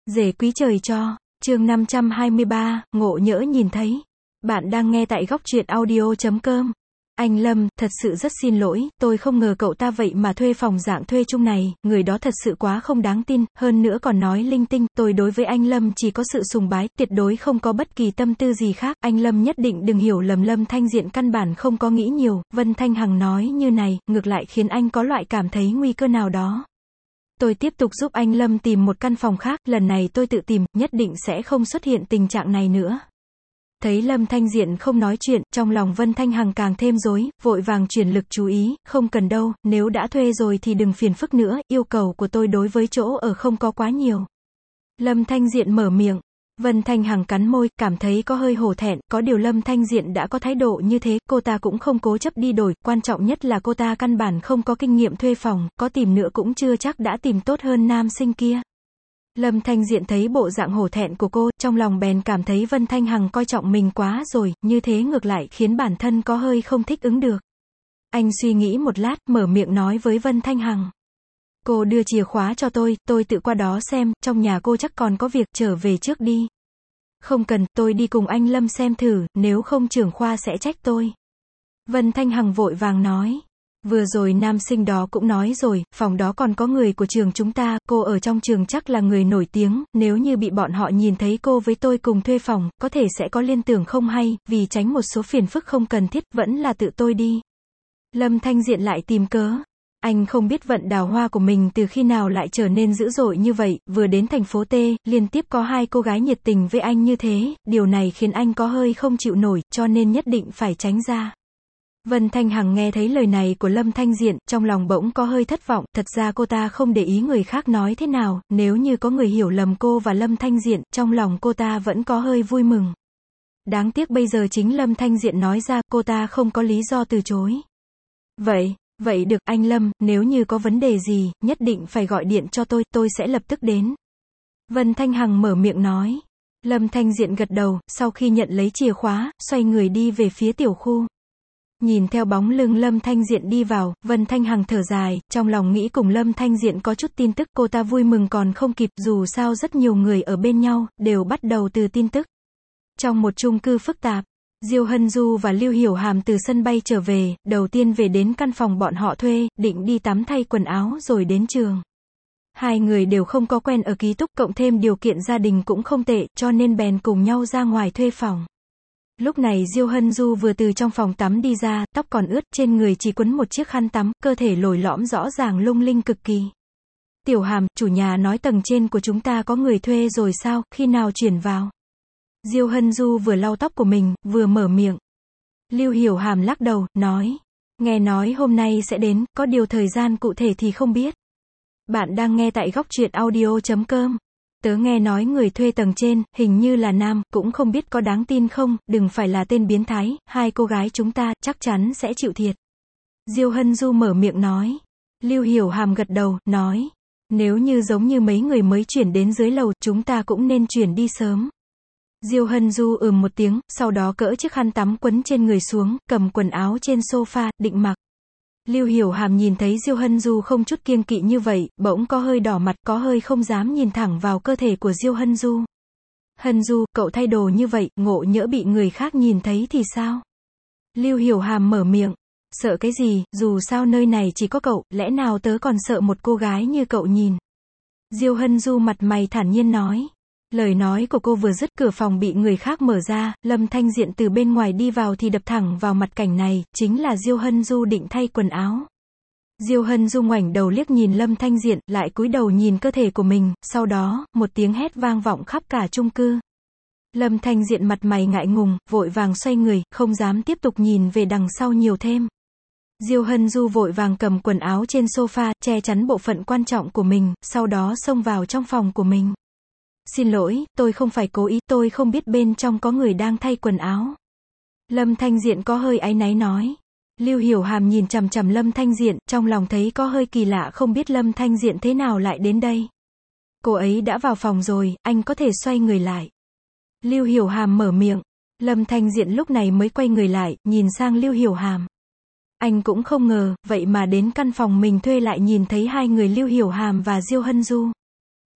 Rể quý trời cho, chương 523, ngộ nhỡ nhìn thấy. Bạn đang nghe tại góc truyện audio.com. Anh Lâm, thật sự rất xin lỗi, tôi không ngờ cậu ta vậy mà thuê phòng dạng thuê chung này, người đó thật sự quá không đáng tin, hơn nữa còn nói linh tinh, tôi đối với anh Lâm chỉ có sự sùng bái, tuyệt đối không có bất kỳ tâm tư gì khác, anh Lâm nhất định đừng hiểu lầm, Lâm Thanh Diện căn bản không có nghĩ nhiều, Vân Thanh Hằng nói như này, ngược lại khiến anh có loại cảm thấy nguy cơ nào đó. Tôi tiếp tục giúp anh Lâm tìm một căn phòng khác, lần này tôi tự tìm, nhất định sẽ không xuất hiện tình trạng này nữa. Thấy Lâm Thanh Diện không nói chuyện, trong lòng Vân Thanh Hằng càng thêm rối, vội vàng chuyển lực chú ý, không cần đâu, nếu đã thuê rồi thì đừng phiền phức nữa, yêu cầu của tôi đối với chỗ ở không có quá nhiều. Lâm Thanh Diện mở miệng. Vân Thanh Hằng cắn môi, cảm thấy có hơi hổ thẹn, có điều Lâm Thanh Diện đã có thái độ như thế, cô ta cũng không cố chấp đi đổi, quan trọng nhất là cô ta căn bản không có kinh nghiệm thuê phòng, có tìm nữa cũng chưa chắc đã tìm tốt hơn nam sinh kia. Lâm Thanh Diện thấy bộ dạng hổ thẹn của cô, trong lòng bèn cảm thấy Vân Thanh Hằng coi trọng mình quá rồi, như thế ngược lại khiến bản thân có hơi không thích ứng được. Anh suy nghĩ một lát, mở miệng nói với Vân Thanh Hằng. Cô đưa chìa khóa cho tôi tự qua đó xem, trong nhà cô chắc còn có việc, trở về trước đi. Không cần, tôi đi cùng anh Lâm xem thử, nếu không trưởng khoa sẽ trách tôi. Vân Thanh Hằng vội vàng nói. Vừa rồi nam sinh đó cũng nói rồi, phòng đó còn có người của trường chúng ta, cô ở trong trường chắc là người nổi tiếng, nếu như bị bọn họ nhìn thấy cô với tôi cùng thuê phòng, có thể sẽ có liên tưởng không hay, vì tránh một số phiền phức không cần thiết, vẫn là tự tôi đi. Lâm Thanh Diện lại tìm cớ. Anh không biết vận đào hoa của mình từ khi nào lại trở nên dữ dội như vậy, vừa đến thành phố T, liên tiếp có hai cô gái nhiệt tình với anh như thế, điều này khiến anh có hơi không chịu nổi, cho nên nhất định phải tránh ra. Vân Thanh Hằng nghe thấy lời này của Lâm Thanh Diện, trong lòng bỗng có hơi thất vọng, thật ra cô ta không để ý người khác nói thế nào, nếu như có người hiểu lầm cô và Lâm Thanh Diện, trong lòng cô ta vẫn có hơi vui mừng. Đáng tiếc bây giờ chính Lâm Thanh Diện nói ra, cô ta không có lý do từ chối. Vậy được, anh Lâm, nếu như có vấn đề gì, nhất định phải gọi điện cho tôi sẽ lập tức đến. Vân Thanh Hằng mở miệng nói. Lâm Thanh Diện gật đầu, sau khi nhận lấy chìa khóa, xoay người đi về phía tiểu khu. Nhìn theo bóng lưng Lâm Thanh Diện đi vào, Vân Thanh Hằng thở dài, trong lòng nghĩ cùng Lâm Thanh Diện có chút tin tức, cô ta vui mừng còn không kịp, dù sao rất nhiều người ở bên nhau, đều bắt đầu từ tin tức. Trong một chung cư phức tạp, Diêu Hân Du và Lưu Hiểu Hàm từ sân bay trở về, đầu tiên về đến căn phòng bọn họ thuê, định đi tắm thay quần áo rồi đến trường. Hai người đều không có quen ở ký túc, cộng thêm điều kiện gia đình cũng không tệ, cho nên bèn cùng nhau ra ngoài thuê phòng. Lúc này Diêu Hân Du vừa từ trong phòng tắm đi ra, tóc còn ướt, trên người chỉ quấn một chiếc khăn tắm, cơ thể lồi lõm rõ ràng lung linh cực kỳ. Tiểu Hàm, chủ nhà nói tầng trên của chúng ta có người thuê rồi sao, khi nào chuyển vào? Diêu Hân Du vừa lau tóc của mình, vừa mở miệng. Lưu Hiểu Hàm lắc đầu, nói. Nghe nói hôm nay sẽ đến, có điều thời gian cụ thể thì không biết. Bạn đang nghe tại góc truyện audio.com. Tớ nghe nói người thuê tầng trên, hình như là nam, cũng không biết có đáng tin không, đừng phải là tên biến thái, hai cô gái chúng ta, chắc chắn sẽ chịu thiệt. Diêu Hân Du mở miệng nói. Lưu Hiểu Hàm gật đầu, nói. Nếu như giống như mấy người mới chuyển đến dưới lầu, chúng ta cũng nên chuyển đi sớm. Diêu Hân Du một tiếng, sau đó cỡ chiếc khăn tắm quấn trên người xuống, cầm quần áo trên sofa, định mặc. Lưu Hiểu Hàm nhìn thấy Diêu Hân Du không chút kiêng kỵ như vậy, bỗng có hơi đỏ mặt, có hơi không dám nhìn thẳng vào cơ thể của Diêu Hân Du. Hân Du, cậu thay đồ như vậy, ngộ nhỡ bị người khác nhìn thấy thì sao? Lưu Hiểu Hàm mở miệng. Sợ cái gì, dù sao nơi này chỉ có cậu, lẽ nào tớ còn sợ một cô gái như cậu nhìn? Diêu Hân Du mặt mày thản nhiên nói. Lời nói của cô vừa dứt, cửa phòng bị người khác mở ra, Lâm Thanh Diện từ bên ngoài đi vào thì đập thẳng vào mặt cảnh này, chính là Diêu Hân Du định thay quần áo. Diêu Hân Du ngoảnh đầu liếc nhìn Lâm Thanh Diện, lại cúi đầu nhìn cơ thể của mình, sau đó, một tiếng hét vang vọng khắp cả chung cư. Lâm Thanh Diện mặt mày ngại ngùng, vội vàng xoay người, không dám tiếp tục nhìn về đằng sau nhiều thêm. Diêu Hân Du vội vàng cầm quần áo trên sofa, che chắn bộ phận quan trọng của mình, sau đó xông vào trong phòng của mình. Xin lỗi, tôi không phải cố ý, tôi không biết bên trong có người đang thay quần áo. Lâm Thanh Diện có hơi áy náy nói. Lưu Hiểu Hàm nhìn chằm chằm Lâm Thanh Diện, trong lòng thấy có hơi kỳ lạ, không biết Lâm Thanh Diện thế nào lại đến đây. Cô ấy đã vào phòng rồi, anh có thể xoay người lại. Lưu Hiểu Hàm mở miệng. Lâm Thanh Diện lúc này mới quay người lại, nhìn sang Lưu Hiểu Hàm. Anh cũng không ngờ, vậy mà đến căn phòng mình thuê lại nhìn thấy hai người Lưu Hiểu Hàm và Diêu Hân Du.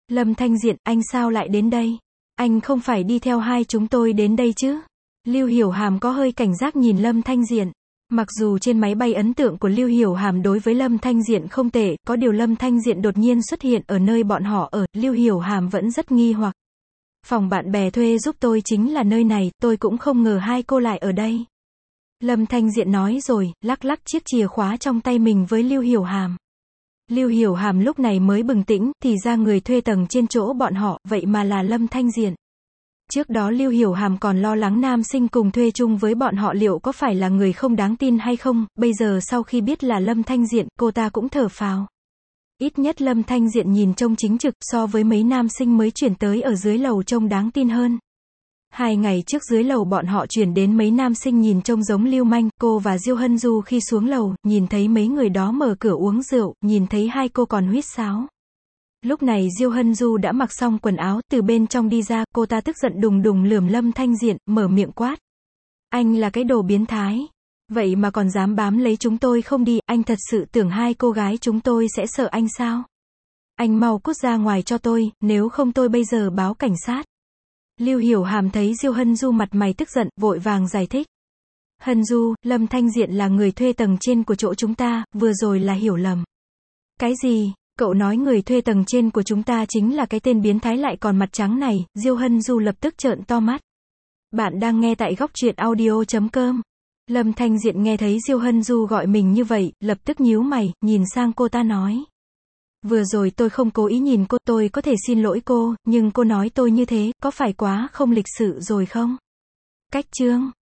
Lâm Thanh Diện, anh sao lại đến đây? Anh không phải đi theo hai chúng tôi đến đây chứ? Lưu Hiểu Hàm có hơi cảnh giác nhìn Lâm Thanh Diện. Mặc dù trên máy bay ấn tượng của Lưu Hiểu Hàm đối với Lâm Thanh Diện không tệ, có điều Lâm Thanh Diện đột nhiên xuất hiện ở nơi bọn họ ở, Lưu Hiểu Hàm vẫn rất nghi hoặc. Phòng bạn bè thuê giúp tôi chính là nơi này, tôi cũng không ngờ hai cô lại ở đây. Lâm Thanh Diện nói rồi, lắc lắc chiếc chìa khóa trong tay mình với Lưu Hiểu Hàm. Lưu Hiểu Hàm lúc này mới bừng tỉnh, thì ra người thuê tầng trên chỗ bọn họ, vậy mà là Lâm Thanh Diện. Trước đó Lưu Hiểu Hàm còn lo lắng nam sinh cùng thuê chung với bọn họ liệu có phải là người không đáng tin hay không, bây giờ sau khi biết là Lâm Thanh Diện, cô ta cũng thở phào. Ít nhất Lâm Thanh Diện nhìn trông chính trực, so với mấy nam sinh mới chuyển tới ở dưới lầu trông đáng tin hơn. 2 ngày trước dưới lầu bọn họ chuyển đến mấy nam sinh nhìn trông giống lưu manh, cô và Diêu Hân Du khi xuống lầu, nhìn thấy mấy người đó mở cửa uống rượu, nhìn thấy hai cô còn huýt sáo. Lúc này Diêu Hân Du đã mặc xong quần áo, từ bên trong đi ra, cô ta tức giận đùng đùng lườm Lâm Thanh Diện, mở miệng quát. Anh là cái đồ biến thái. Vậy mà còn dám bám lấy chúng tôi không đi, anh thật sự tưởng hai cô gái chúng tôi sẽ sợ anh sao? Anh mau cút ra ngoài cho tôi, nếu không tôi bây giờ báo cảnh sát. Lưu Hiểu Hàm thấy Diêu Hân Du mặt mày tức giận, vội vàng giải thích. Hân Du, Lâm Thanh Diện là người thuê tầng trên của chỗ chúng ta, vừa rồi là hiểu lầm. Cái gì? Cậu nói người thuê tầng trên của chúng ta chính là cái tên biến thái lại còn mặt trắng này, Diêu Hân Du lập tức trợn to mắt. Bạn đang nghe tại góc truyện audio.com. Lâm Thanh Diện nghe thấy Diêu Hân Du gọi mình như vậy, lập tức nhíu mày, nhìn sang cô ta nói. Vừa rồi tôi không cố ý nhìn cô, tôi có thể xin lỗi cô, nhưng cô nói tôi như thế, có phải quá không lịch sự rồi không? Cách chương